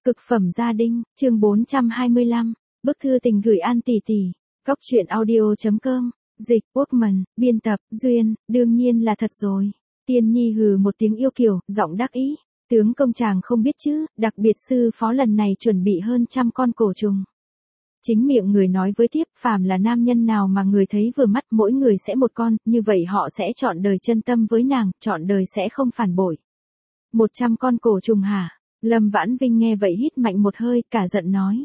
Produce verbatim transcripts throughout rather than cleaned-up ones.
Cực phẩm gia đình, chương bốn trăm hai mươi lăm, bức thư tình gửi An tỷ tỷ. Góc truyện audio chấm com, dịch, Workman, biên tập, Duyên, đương nhiên là thật rồi. Tiên Nhi hừ một tiếng yêu kiều, giọng đắc ý. Tướng công chàng không biết chứ, đặc biệt sư phó lần này chuẩn bị hơn trăm con cổ trùng. Chính miệng người nói với tiếp, phàm là nam nhân nào mà người thấy vừa mắt mỗi người sẽ một con, như vậy họ sẽ chọn đời chân tâm với nàng, chọn đời sẽ không phản bội. Một trăm con cổ trùng hả? Lâm Vãn Vinh nghe vậy hít mạnh một hơi, cả giận nói.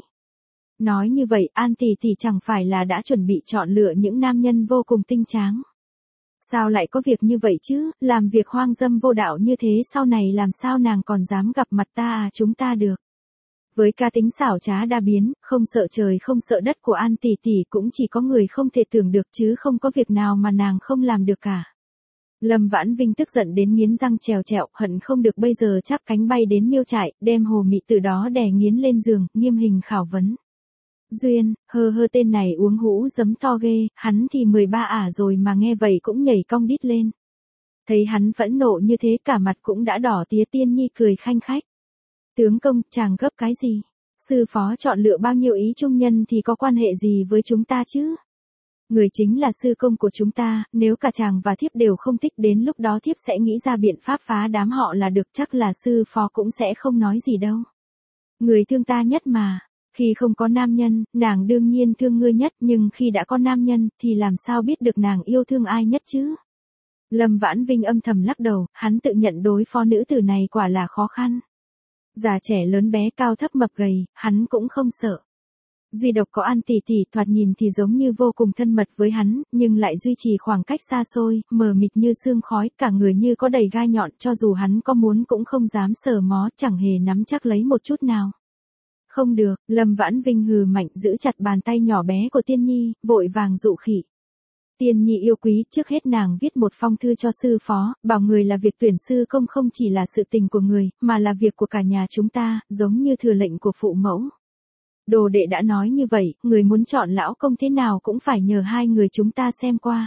Nói như vậy, An tỷ tỷ chẳng phải là đã chuẩn bị chọn lựa những nam nhân vô cùng tinh tráng. Sao lại có việc như vậy chứ, làm việc hoang dâm vô đạo như thế sau này làm sao nàng còn dám gặp mặt ta à chúng ta được. Với ca tính xảo trá đa biến, không sợ trời không sợ đất của An tỷ tỷ cũng chỉ có người không thể tưởng được chứ không có việc nào mà nàng không làm được cả. Lâm Vãn Vinh tức giận đến nghiến răng trèo trẹo, hận không được bây giờ chắp cánh bay đến miêu trại, đem Hồ Mị từ đó đè nghiến lên giường, nghiêm hình khảo vấn. Duyên, hơ hơ tên này uống hũ giấm to ghê, hắn thì mười ba ả rồi mà nghe vậy cũng nhảy cong đít lên. Thấy hắn phẫn nộ như thế cả mặt cũng đã đỏ tía. Tiên Nhi cười khanh khách. Tướng công, chàng gấp cái gì? Sư phó chọn lựa bao nhiêu ý trung nhân thì có quan hệ gì với chúng ta chứ? Người chính là sư công của chúng ta, nếu cả chàng và thiếp đều không thích đến lúc đó thiếp sẽ nghĩ ra biện pháp phá đám họ là được, chắc là sư phó cũng sẽ không nói gì đâu. Người thương ta nhất mà, khi không có nam nhân, nàng đương nhiên thương ngươi nhất, nhưng khi đã có nam nhân, thì làm sao biết được nàng yêu thương ai nhất chứ? Lâm Vãn Vinh âm thầm lắc đầu, hắn tự nhận đối phó nữ tử này quả là khó khăn. Già trẻ lớn bé cao thấp mập gầy, hắn cũng không sợ. Duy độc có An tỷ tỷ thoạt nhìn thì giống như vô cùng thân mật với hắn, nhưng lại duy trì khoảng cách xa xôi, mờ mịt như sương khói, cả người như có đầy gai nhọn, cho dù hắn có muốn cũng không dám sờ mó, chẳng hề nắm chắc lấy một chút nào. Không được, Lâm Vãn Vinh hừ mạnh giữ chặt bàn tay nhỏ bé của Tiên Nhi, vội vàng dụ khỉ. Tiên Nhi yêu quý, trước hết nàng viết một phong thư cho sư phó, bảo người là việc tuyển sư công không chỉ là sự tình của người, mà là việc của cả nhà chúng ta, giống như thừa lệnh của phụ mẫu. Đồ đệ đã nói như vậy, người muốn chọn lão công thế nào cũng phải nhờ hai người chúng ta xem qua.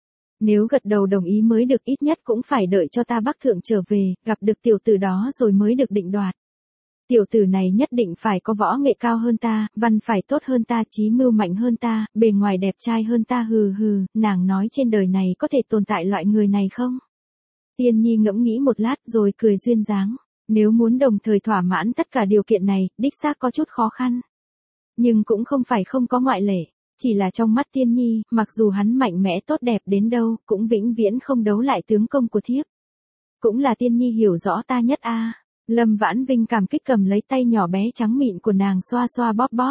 Nếu gật đầu đồng ý mới được, ít nhất cũng phải đợi cho ta Bắc Thượng trở về, gặp được tiểu tử đó rồi mới được định đoạt. Tiểu tử này nhất định phải có võ nghệ cao hơn ta, văn phải tốt hơn ta, trí mưu mạnh hơn ta, bề ngoài đẹp trai hơn ta. Hừ hừ, nàng nói trên đời này có thể tồn tại loại người này không? Tiên Nhi ngẫm nghĩ một lát rồi cười duyên dáng. Nếu muốn đồng thời thỏa mãn tất cả điều kiện này, đích xác có chút khó khăn. Nhưng cũng không phải không có ngoại lệ, chỉ là trong mắt Tiên Nhi, mặc dù hắn mạnh mẽ tốt đẹp đến đâu, cũng vĩnh viễn không đấu lại tướng công của thiếp. Cũng là Tiên Nhi hiểu rõ ta nhất a. À. Lâm Vãn Vinh cảm kích cầm lấy tay nhỏ bé trắng mịn của nàng xoa xoa bóp bóp.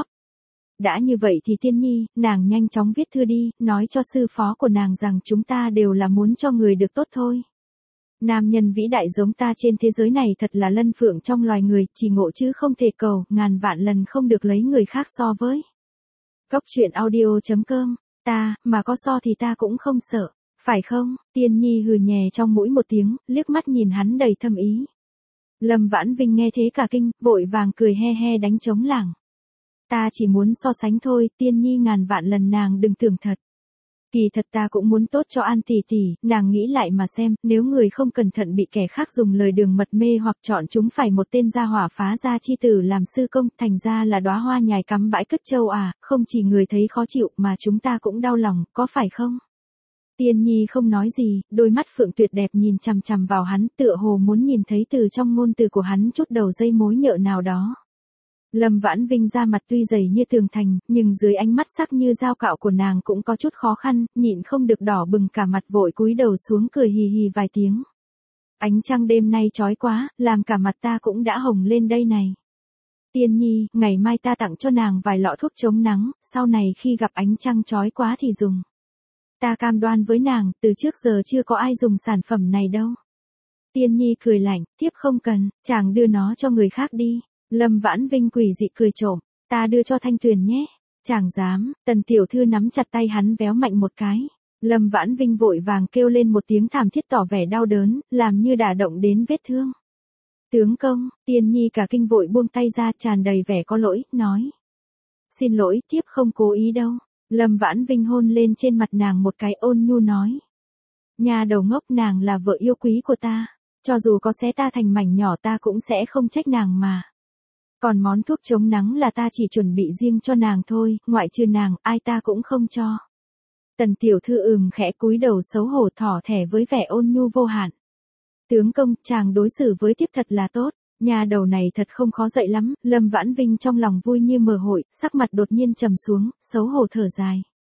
Đã như vậy thì Tiên Nhi, nàng nhanh chóng viết thư đi, nói cho sư phó của nàng rằng chúng ta đều là muốn cho người được tốt thôi. Nam nhân vĩ đại giống ta trên thế giới này thật là lân phượng trong loài người, chỉ ngộ chứ không thể cầu, ngàn vạn lần không được lấy người khác so với. Góc truyện audio chấm com, ta, mà có so thì ta cũng không sợ, phải không? Tiên Nhi hừ nhẹ trong mũi một tiếng, liếc mắt nhìn hắn đầy thâm ý. Lâm Vãn Vinh nghe thế cả kinh, vội vàng cười he he đánh trống lảng. Ta chỉ muốn so sánh thôi, Tiên Nhi ngàn vạn lần nàng đừng tưởng thật. Kỳ thật ta cũng muốn tốt cho An tỷ tỷ, nàng nghĩ lại mà xem, nếu người không cẩn thận bị kẻ khác dùng lời đường mật mê hoặc chọn chúng phải một tên gia hỏa phá gia chi tử làm sư công, thành ra là đóa hoa nhài cắm bãi cất châu à, không chỉ người thấy khó chịu mà chúng ta cũng đau lòng, có phải không? Tiên Nhi không nói gì, đôi mắt phượng tuyệt đẹp nhìn chằm chằm vào hắn, tựa hồ muốn nhìn thấy từ trong ngôn từ của hắn chút đầu dây mối nhợ nào đó. Lâm Vãn Vinh ra mặt tuy dày như tường thành, nhưng dưới ánh mắt sắc như dao cạo của nàng cũng có chút khó khăn, nhịn không được đỏ bừng cả mặt, vội cúi đầu xuống cười hì hì vài tiếng. Ánh trăng đêm nay chói quá, làm cả mặt ta cũng đã hồng lên đây này. Tiên Nhi, ngày mai ta tặng cho nàng vài lọ thuốc chống nắng, sau này khi gặp ánh trăng chói quá thì dùng. Ta cam đoan với nàng, từ trước giờ chưa có ai dùng sản phẩm này đâu. Tiên Nhi cười lạnh, tiếp không cần, chàng đưa nó cho người khác đi. Lâm Vãn Vinh quỷ dị cười trộm, ta đưa cho Thanh Tuyền nhé. Chàng dám, Tần tiểu thư nắm chặt tay hắn véo mạnh một cái. Lâm Vãn Vinh vội vàng kêu lên một tiếng thảm thiết tỏ vẻ đau đớn, làm như đả động đến vết thương. Tướng công, Tiên Nhi cả kinh vội buông tay ra tràn đầy vẻ có lỗi, nói. Xin lỗi, tiếp không cố ý đâu. Lâm Vãn Vinh hôn lên trên mặt nàng một cái ôn nhu nói. Nhà đầu ngốc, nàng là vợ yêu quý của ta. Cho dù có xé ta thành mảnh nhỏ ta cũng sẽ không trách nàng mà. Còn món thuốc chống nắng là ta chỉ chuẩn bị riêng cho nàng thôi, ngoại trừ nàng, ai ta cũng không cho. Tần tiểu thư ừm khẽ cúi đầu xấu hổ thỏ thẻ với vẻ ôn nhu vô hạn. Tướng công, chàng đối xử với thiếp thật là tốt, nhà đầu này thật không khó dạy lắm, Lâm Vãn Vinh trong lòng vui như mở hội, sắc mặt đột nhiên trầm xuống, xấu hổ thở dài.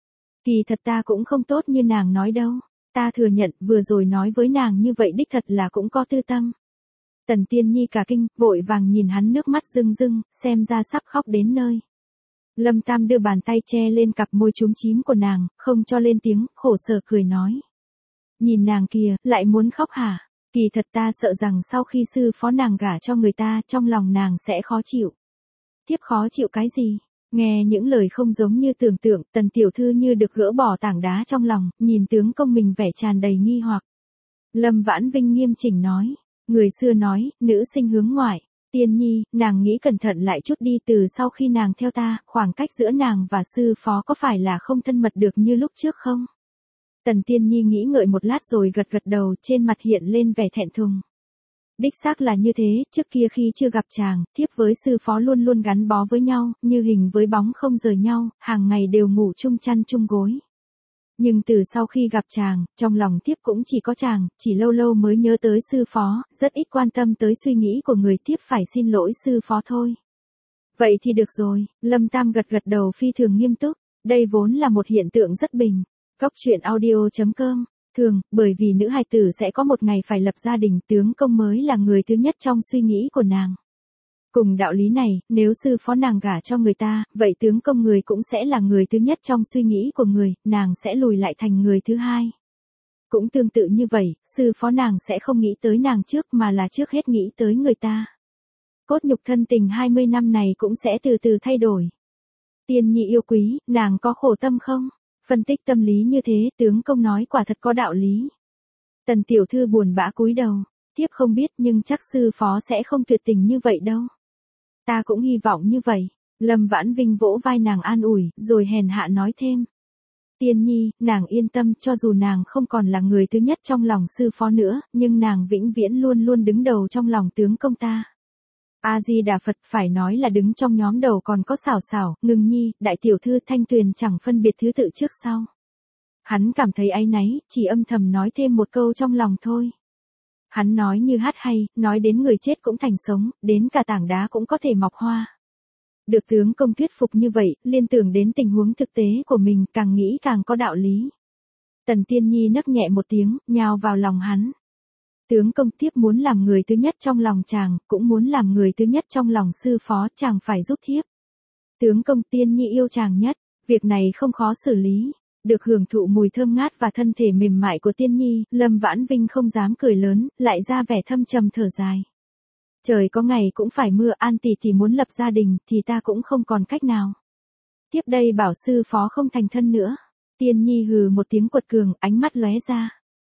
Kỳ thật ta cũng không tốt như nàng nói đâu, ta thừa nhận vừa rồi nói với nàng như vậy đích thật là cũng có tư tâm. Tần Tiên Nhi cả kinh, vội vàng nhìn hắn nước mắt rưng rưng, xem ra sắp khóc đến nơi. Lâm Tam đưa bàn tay che lên cặp môi chúm chím của nàng, không cho lên tiếng, khổ sở cười nói. Nhìn nàng kìa, lại muốn khóc hả? Kỳ thật ta sợ rằng sau khi sư phó nàng gả cho người ta, trong lòng nàng sẽ khó chịu. Thiếp khó chịu cái gì? Nghe những lời không giống như tưởng tượng, tần tiểu thư như được gỡ bỏ tảng đá trong lòng, nhìn tướng công mình vẻ tràn đầy nghi hoặc. Lâm Vãn Vinh nghiêm chỉnh nói. Người xưa nói, nữ sinh hướng ngoại. Tiên Nhi, nàng nghĩ cẩn thận lại chút đi, từ sau khi nàng theo ta, khoảng cách giữa nàng và sư phó có phải là không thân mật được như lúc trước không? Tần Tiên Nhi nghĩ ngợi một lát rồi gật gật đầu, trên mặt hiện lên vẻ thẹn thùng. Đích xác là như thế, trước kia khi chưa gặp chàng, thiếp với sư phó luôn luôn gắn bó với nhau, như hình với bóng không rời nhau, hàng ngày đều ngủ chung chăn chung gối. Nhưng từ sau khi gặp chàng, trong lòng thiếp cũng chỉ có chàng, chỉ lâu lâu mới nhớ tới sư phó, rất ít quan tâm tới suy nghĩ của người, thiếp phải xin lỗi sư phó thôi. Vậy thì được rồi, Lâm Tam gật gật đầu phi thường nghiêm túc, đây vốn là một hiện tượng rất bình. Góc truyện audio chấm com, thường, bởi vì nữ hài tử sẽ có một ngày phải lập gia đình, tướng công mới là người thứ nhất trong suy nghĩ của nàng. Cùng đạo lý này, nếu sư phó nàng gả cho người ta, vậy tướng công người cũng sẽ là người thứ nhất trong suy nghĩ của người, nàng sẽ lùi lại thành người thứ hai. Cũng tương tự như vậy, sư phó nàng sẽ không nghĩ tới nàng trước mà là trước hết nghĩ tới người ta. Cốt nhục thân tình hai mươi năm này cũng sẽ từ từ thay đổi. Tiên Nhi yêu quý, nàng có khổ tâm không? Phân tích tâm lý như thế, tướng công nói quả thật có đạo lý. Tần tiểu thư buồn bã cúi đầu, thiếp không biết nhưng chắc sư phó sẽ không tuyệt tình như vậy đâu. Ta cũng hy vọng như vậy. Lâm Vãn Vinh vỗ vai nàng an ủi, rồi hèn hạ nói thêm. Tiên Nhi, nàng yên tâm, cho dù nàng không còn là người thứ nhất trong lòng sư phó nữa, nhưng nàng vĩnh viễn luôn luôn đứng đầu trong lòng tướng công ta. A-di-đà Phật, phải nói là đứng trong nhóm đầu còn có Xảo Xảo, Ngưng Nhi, Đại tiểu thư Thanh Tuyền chẳng phân biệt thứ tự trước sau. Hắn cảm thấy áy náy, chỉ âm thầm nói thêm một câu trong lòng thôi. Hắn nói như hát hay, nói đến người chết cũng thành sống, đến cả tảng đá cũng có thể mọc hoa. Được tướng công thuyết phục như vậy, liên tưởng đến tình huống thực tế của mình, càng nghĩ càng có đạo lý. Tần Tiên Nhi nấc nhẹ một tiếng, nhào vào lòng hắn. Tướng công tiếp muốn làm người thứ nhất trong lòng chàng, cũng muốn làm người thứ nhất trong lòng sư phó, chàng phải giúp thiếp. Tướng công, Tiên Nhi yêu chàng nhất, việc này không khó xử lý. Được hưởng thụ mùi thơm ngát và thân thể mềm mại của Tiên Nhi, Lâm Vãn Vinh không dám cười lớn, lại ra vẻ thâm trầm thở dài. Trời có ngày cũng phải mưa, An tỷ tỷ muốn lập gia đình, thì ta cũng không còn cách nào. Tiếp đây bảo sư phó không thành thân nữa. Tiên Nhi hừ một tiếng quật cường, ánh mắt lóe ra.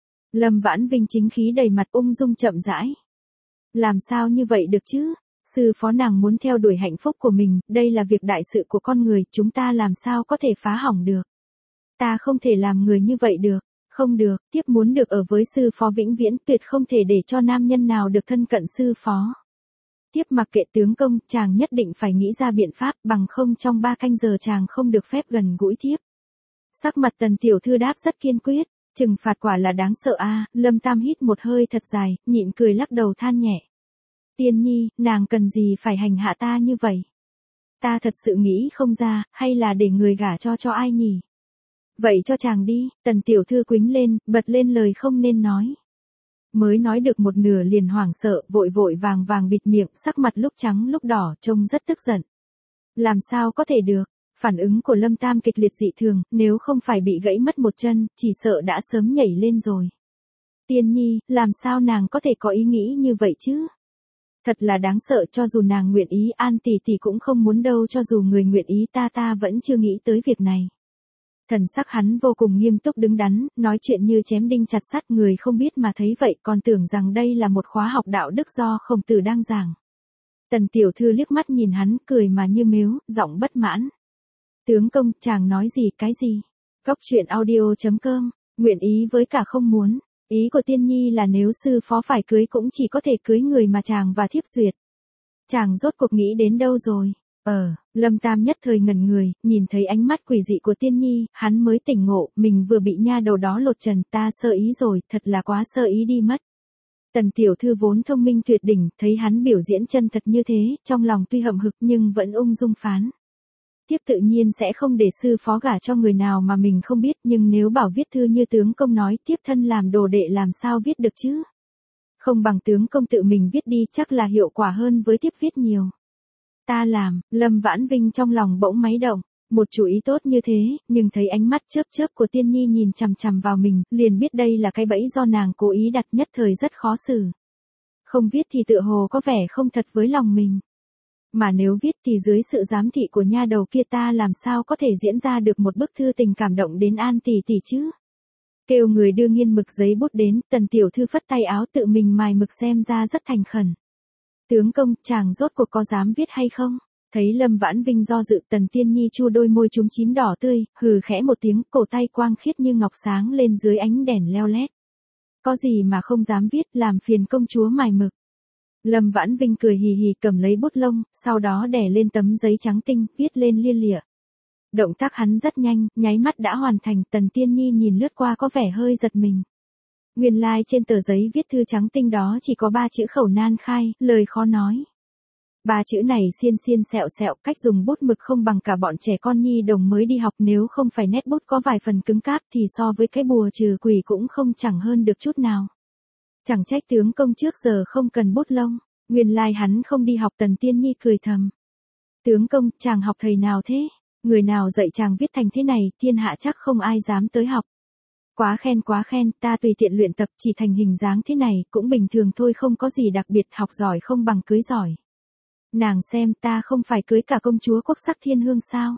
Lâm Vãn Vinh chính khí đầy mặt ung dung chậm rãi. Làm sao như vậy được chứ? Sư phó nàng muốn theo đuổi hạnh phúc của mình, đây là việc đại sự của con người, chúng ta làm sao có thể phá hỏng được. Ta không thể làm người như vậy được, không được, tiếp muốn được ở với sư phó vĩnh viễn, tuyệt không thể để cho nam nhân nào được thân cận sư phó. Tiếp mặc kệ tướng công, chàng nhất định phải nghĩ ra biện pháp, bằng không trong ba canh giờ chàng không được phép gần gũi thiếp. Sắc mặt Tần tiểu thư đáp rất kiên quyết, trừng phạt quả là đáng sợ a. Lâm Tam hít một hơi thật dài, nhịn cười lắc đầu than nhẹ. Tiên Nhi, nàng cần gì phải hành hạ ta như vậy? Ta thật sự nghĩ không ra, hay là để người gả cho cho ai nhỉ? Vậy cho chàng đi, Tần tiểu thư quýnh lên, bật lên lời không nên nói. Mới nói được một nửa liền hoảng sợ, vội vội vàng vàng bịt miệng, sắc mặt lúc trắng lúc đỏ, trông rất tức giận. Làm sao có thể được? Phản ứng của Lâm Tam kịch liệt dị thường, nếu không phải bị gãy mất một chân, chỉ sợ đã sớm nhảy lên rồi. Tiên Nhi, làm sao nàng có thể có ý nghĩ như vậy chứ? Thật là đáng sợ, cho dù nàng nguyện ý, An tỷ tỷ cũng không muốn đâu, cho dù người nguyện ý, ta ta vẫn chưa nghĩ tới việc này. Thần sắc hắn vô cùng nghiêm túc đứng đắn, nói chuyện như chém đinh chặt sắt, người không biết mà thấy vậy còn tưởng rằng đây là một khóa học đạo đức do Khổng Tử đang giảng. Tần tiểu thư liếc mắt nhìn hắn, cười mà như mếu, giọng bất mãn. Tướng công, chàng nói gì cái gì? Góc truyện audio chấm com, nguyện ý với cả không muốn. Ý của Tiên Nhi là nếu sư phó phải cưới cũng chỉ có thể cưới người mà chàng và thiếp duyệt. chàng rốt cuộc nghĩ đến đâu rồi? Ờ, Lâm Tam nhất thời ngẩn người, nhìn thấy ánh mắt quỷ dị của Tiên Nhi, hắn mới tỉnh ngộ, mình vừa bị nha đầu đó lột trần, ta sơ ý rồi, thật là quá sơ ý đi mất. Tần tiểu thư vốn thông minh tuyệt đỉnh, thấy hắn biểu diễn chân thật như thế, trong lòng tuy hậm hực nhưng vẫn ung dung phán. Tiếp tự nhiên sẽ không để sư phó gả cho người nào mà mình không biết, nhưng nếu bảo viết thư như tướng công nói, tiếp thân làm đồ đệ làm sao viết được chứ? Không bằng tướng công tự mình viết đi, chắc là hiệu quả hơn với tiếp viết nhiều. Ta làm, Lâm Vãn Vinh trong lòng bỗng máy động, một chủ ý tốt như thế, nhưng thấy ánh mắt chớp chớp của Tiên Nhi nhìn chằm chằm vào mình, liền biết đây là cái bẫy do nàng cố ý đặt, nhất thời rất khó xử. Không viết thì tựa hồ có vẻ không thật với lòng mình. Mà nếu viết thì dưới sự giám thị của nha đầu kia ta làm sao có thể diễn ra được một bức thư tình cảm động đến An tỷ tỷ chứ? Kêu người đưa nghiên mực giấy bút đến, Tần tiểu thư phất tay áo tự mình mài mực xem ra rất thành khẩn. Tướng công, chàng rốt cuộc có dám viết hay không? Thấy Lâm Vãn Vinh do dự, Tần Tiên Nhi chua đôi môi trúng chím đỏ tươi, hừ khẽ một tiếng, cổ tay quang khiết như ngọc sáng lên dưới ánh đèn leo lét. Có gì mà không dám viết, làm phiền công chúa mài mực. Lâm Vãn Vinh cười hì hì cầm lấy bút lông, sau đó đè lên tấm giấy trắng tinh, viết lên lia lịa. Động tác hắn rất nhanh, nháy mắt đã hoàn thành, Tần Tiên Nhi nhìn lướt qua có vẻ hơi giật mình. Nguyên lai like trên tờ giấy viết thư trắng tinh đó chỉ có ba chữ khẩu nan khai, lời khó nói. Ba chữ này xiên xiên sẹo sẹo, cách dùng bút mực không bằng cả bọn trẻ con nhi đồng mới đi học, nếu không phải nét bút có vài phần cứng cáp thì so với cái bùa trừ quỷ cũng không chẳng hơn được chút nào. Chẳng trách tướng công trước giờ không cần bút lông, nguyên lai hắn không đi học. Tần Tiên Nhi cười thầm. Tướng công, chàng học thầy nào thế? Người nào dạy chàng viết thành thế này, thiên hạ chắc không ai dám tới học. Quá khen quá khen, ta tùy tiện luyện tập chỉ thành hình dáng thế này, cũng bình thường thôi, không có gì đặc biệt, học giỏi không bằng cưới giỏi. Nàng xem, ta không phải cưới cả công chúa quốc sắc thiên hương sao?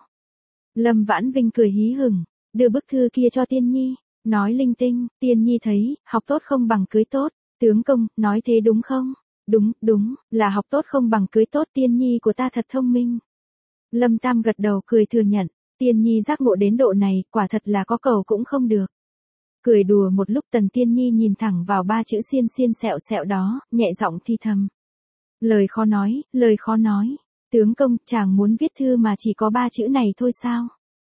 Lâm Vãn Vinh cười hí hửng, đưa bức thư kia cho Tiên Nhi, nói linh tinh. Tiên Nhi thấy, học tốt không bằng cưới tốt. Tướng công, nói thế đúng không? Đúng, đúng, là học tốt không bằng cưới tốt. Tiên Nhi của ta thật thông minh. Lâm Tam gật đầu cười thừa nhận, Tiên Nhi giác ngộ đến độ này, quả thật là có cầu cũng không được. Cười đùa một lúc, Tần Tiên Nhi nhìn thẳng vào ba chữ xiên xiên sẹo sẹo đó, nhẹ giọng thi thầm. Lời khó nói, lời khó nói. Tướng công, chàng muốn viết thư mà chỉ có ba chữ này thôi sao?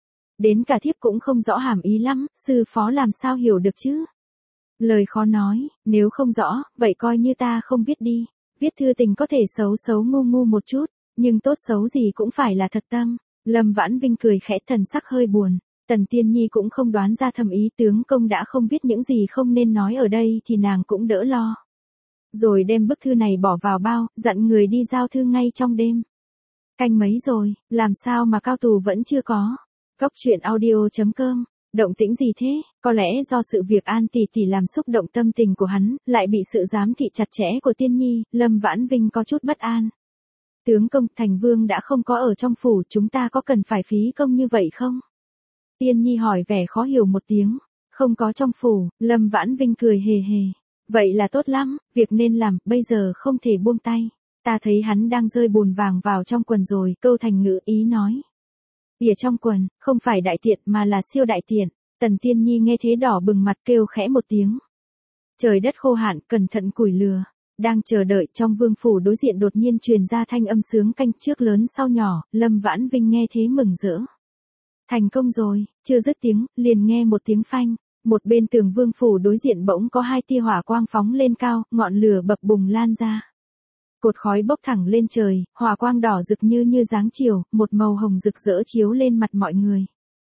Đến cả thiếp cũng không rõ hàm ý lắm, sư phó làm sao hiểu được chứ? Lời khó nói, nếu không rõ, vậy coi như ta không viết đi. Viết thư tình có thể xấu xấu ngu ngu một chút, nhưng tốt xấu gì cũng phải là thật tâm. Lâm Vãn Vinh cười khẽ, thần sắc hơi buồn. Tần Tiên Nhi cũng không đoán ra thầm ý tướng công đã không viết những gì không nên nói ở đây thì nàng cũng đỡ lo. Rồi đem bức thư này bỏ vào bao, dặn người đi giao thư ngay trong đêm. Canh mấy rồi, làm sao mà Cao Tù vẫn chưa có? Góc truyện audio chấm com, động tĩnh gì thế? Có lẽ do sự việc An tỷ tỷ làm xúc động tâm tình của hắn, lại bị sự giám thị chặt chẽ của Tiên Nhi, Lâm Vãn Vinh có chút bất an. Tướng công, thành vương đã không có ở trong phủ, chúng ta có cần phải phí công như vậy không? Tiên Nhi hỏi vẻ khó hiểu một tiếng. Không có trong phủ, Lâm Vãn Vinh cười hề hề. Vậy là tốt lắm, việc nên làm, bây giờ không thể buông tay. Ta thấy hắn đang rơi bùn vàng vào trong quần rồi, câu thành ngữ ý nói. Ỉa trong quần, không phải đại tiện mà là siêu đại tiện. Tần Tiên Nhi nghe thế đỏ bừng mặt kêu khẽ một tiếng. Trời đất khô hạn, cẩn thận củi lừa. Đang chờ đợi trong vương phủ đối diện đột nhiên truyền ra thanh âm sướng canh trước lớn sau nhỏ, Lâm Vãn Vinh nghe thế mừng rỡ. Thành công rồi, chưa dứt tiếng, liền nghe một tiếng phanh. Một bên tường vương phủ đối diện bỗng có hai tia hỏa quang phóng lên cao, ngọn lửa bập bùng lan ra. Cột khói bốc thẳng lên trời, hỏa quang đỏ rực như như dáng chiều, một màu hồng rực rỡ chiếu lên mặt mọi người.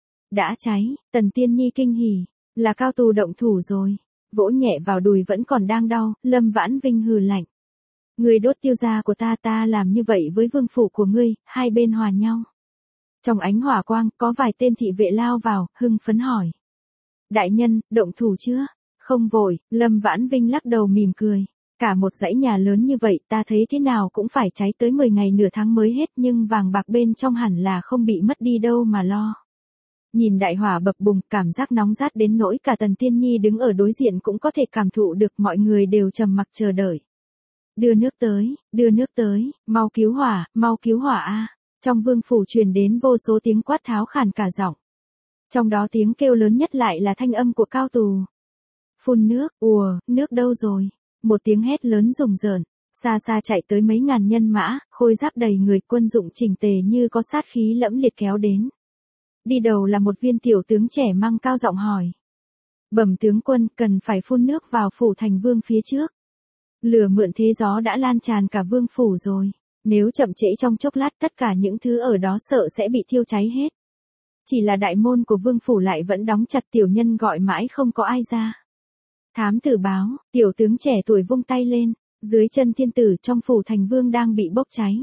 Đã cháy, Tần Tiên Nhi kinh hỉ, là Cao Tù động thủ rồi. Vỗ nhẹ vào đùi vẫn còn đang đau, Lâm Vãn Vinh hừ lạnh. Ngươi đốt tiêu gia của ta, ta làm như vậy với vương phủ của ngươi, hai bên hòa nhau. Trong ánh hỏa quang, có vài tên thị vệ lao vào, hưng phấn hỏi. Đại nhân, động thủ chưa? Không vội, Lâm Vãn Vinh lắc đầu mỉm cười. Cả một dãy nhà lớn như vậy ta thấy thế nào cũng phải cháy tới mười ngày nửa tháng mới hết, nhưng vàng bạc bên trong hẳn là không bị mất đi đâu mà lo. Nhìn đại hỏa bập bùng, cảm giác nóng rát đến nỗi cả Tần Tiên Nhi đứng ở đối diện cũng có thể cảm thụ được, mọi người đều trầm mặc chờ đợi. Đưa nước tới, đưa nước tới, mau cứu hỏa, mau cứu hỏa a. Trong vương phủ truyền đến vô số tiếng quát tháo khàn cả giọng. Trong đó tiếng kêu lớn nhất lại là thanh âm của Cao Tù. Phun nước, ùa, nước đâu rồi? Một tiếng hét lớn rùng rợn, Xa xa chạy tới mấy ngàn nhân mã, khôi giáp đầy người, quân dụng chỉnh tề như có sát khí lẫm liệt kéo đến. Đi đầu là một viên tiểu tướng trẻ mang cao giọng hỏi. Bẩm tướng quân, cần phải phun nước vào phủ thành vương phía trước. Lửa mượn thế gió đã lan tràn cả vương phủ rồi. Nếu chậm trễ trong chốc lát tất cả những thứ ở đó sợ sẽ bị thiêu cháy hết. Chỉ là đại môn của vương phủ lại vẫn đóng chặt, tiểu nhân gọi mãi không có ai ra. Thám tử báo, tiểu tướng trẻ tuổi vung tay lên, dưới chân thiên tử trong phủ thành vương đang bị bốc cháy.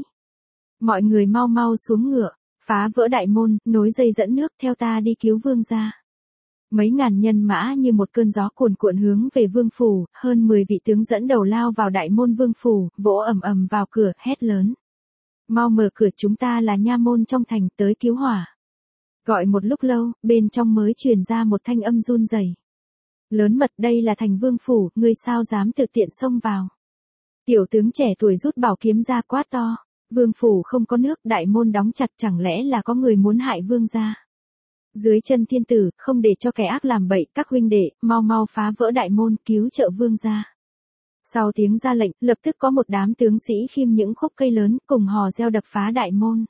Mọi người mau mau xuống ngựa, phá vỡ đại môn, nối dây dẫn nước, theo ta đi cứu vương gia. Mấy ngàn nhân mã như một cơn gió cuồn cuộn hướng về vương phủ, hơn mười vị tướng dẫn đầu lao vào đại môn vương phủ, vỗ ầm ầm vào cửa, hét lớn. Mau mở cửa, chúng ta là nha môn trong thành, tới cứu hỏa. Gọi một lúc lâu, bên trong mới truyền ra một thanh âm run rẩy. Lớn mật, đây là thành vương phủ, ngươi sao dám tự tiện xông vào. Tiểu tướng trẻ tuổi rút bảo kiếm ra quát to. Vương phủ không có nước, đại môn đóng chặt, chẳng lẽ là có người muốn hại vương gia. Dưới chân thiên tử, không để cho kẻ ác làm bậy, các huynh đệ, mau mau phá vỡ đại môn, cứu trợ vương gia. Sau tiếng ra lệnh, lập tức có một đám tướng sĩ khiêng những khúc cây lớn, cùng hò reo đập phá đại môn.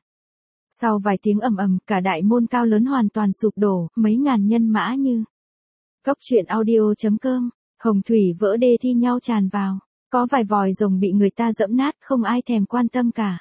Sau vài tiếng ầm ầm, cả đại môn cao lớn hoàn toàn sụp đổ, mấy ngàn nhân mã như. Cốc truyện audio chấm com, hồng thủy vỡ đê thi nhau tràn vào. Có vài vòi rồng bị người ta dẫm nát, không ai thèm quan tâm cả.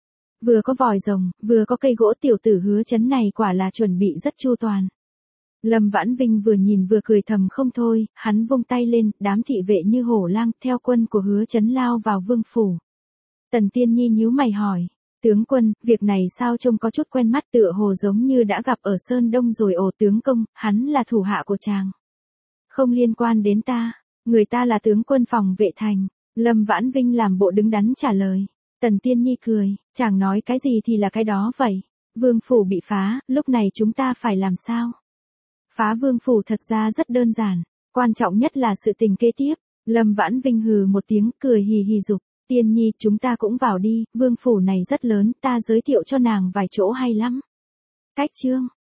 Vừa có vòi rồng, vừa có cây gỗ, tiểu tử Hứa Chấn này quả là chuẩn bị rất chu toàn. Lâm Vãn Vinh vừa nhìn vừa cười thầm không thôi, hắn vung tay lên, đám thị vệ như hổ lang theo quân của Hứa Chấn lao vào vương phủ. Tần Tiên Nhi nhíu mày hỏi, tướng quân, việc này sao trông có chút quen mắt, tựa hồ giống như đã gặp ở Sơn Đông rồi. Ồ, tướng công, hắn là thủ hạ của chàng. Không liên quan đến ta, người ta là tướng quân phòng vệ thành. Lâm Vãn Vinh làm bộ đứng đắn trả lời. Tần Tiên Nhi cười, chàng nói cái gì thì là cái đó vậy. Vương phủ bị phá, lúc này chúng ta phải làm sao? Phá vương phủ thật ra rất đơn giản, quan trọng nhất là sự tình kế tiếp. Lâm Vãn Vinh hừ một tiếng, cười hì hì dục, Tiên Nhi, chúng ta cũng vào đi, vương phủ này rất lớn, ta giới thiệu cho nàng vài chỗ hay lắm. Cách chương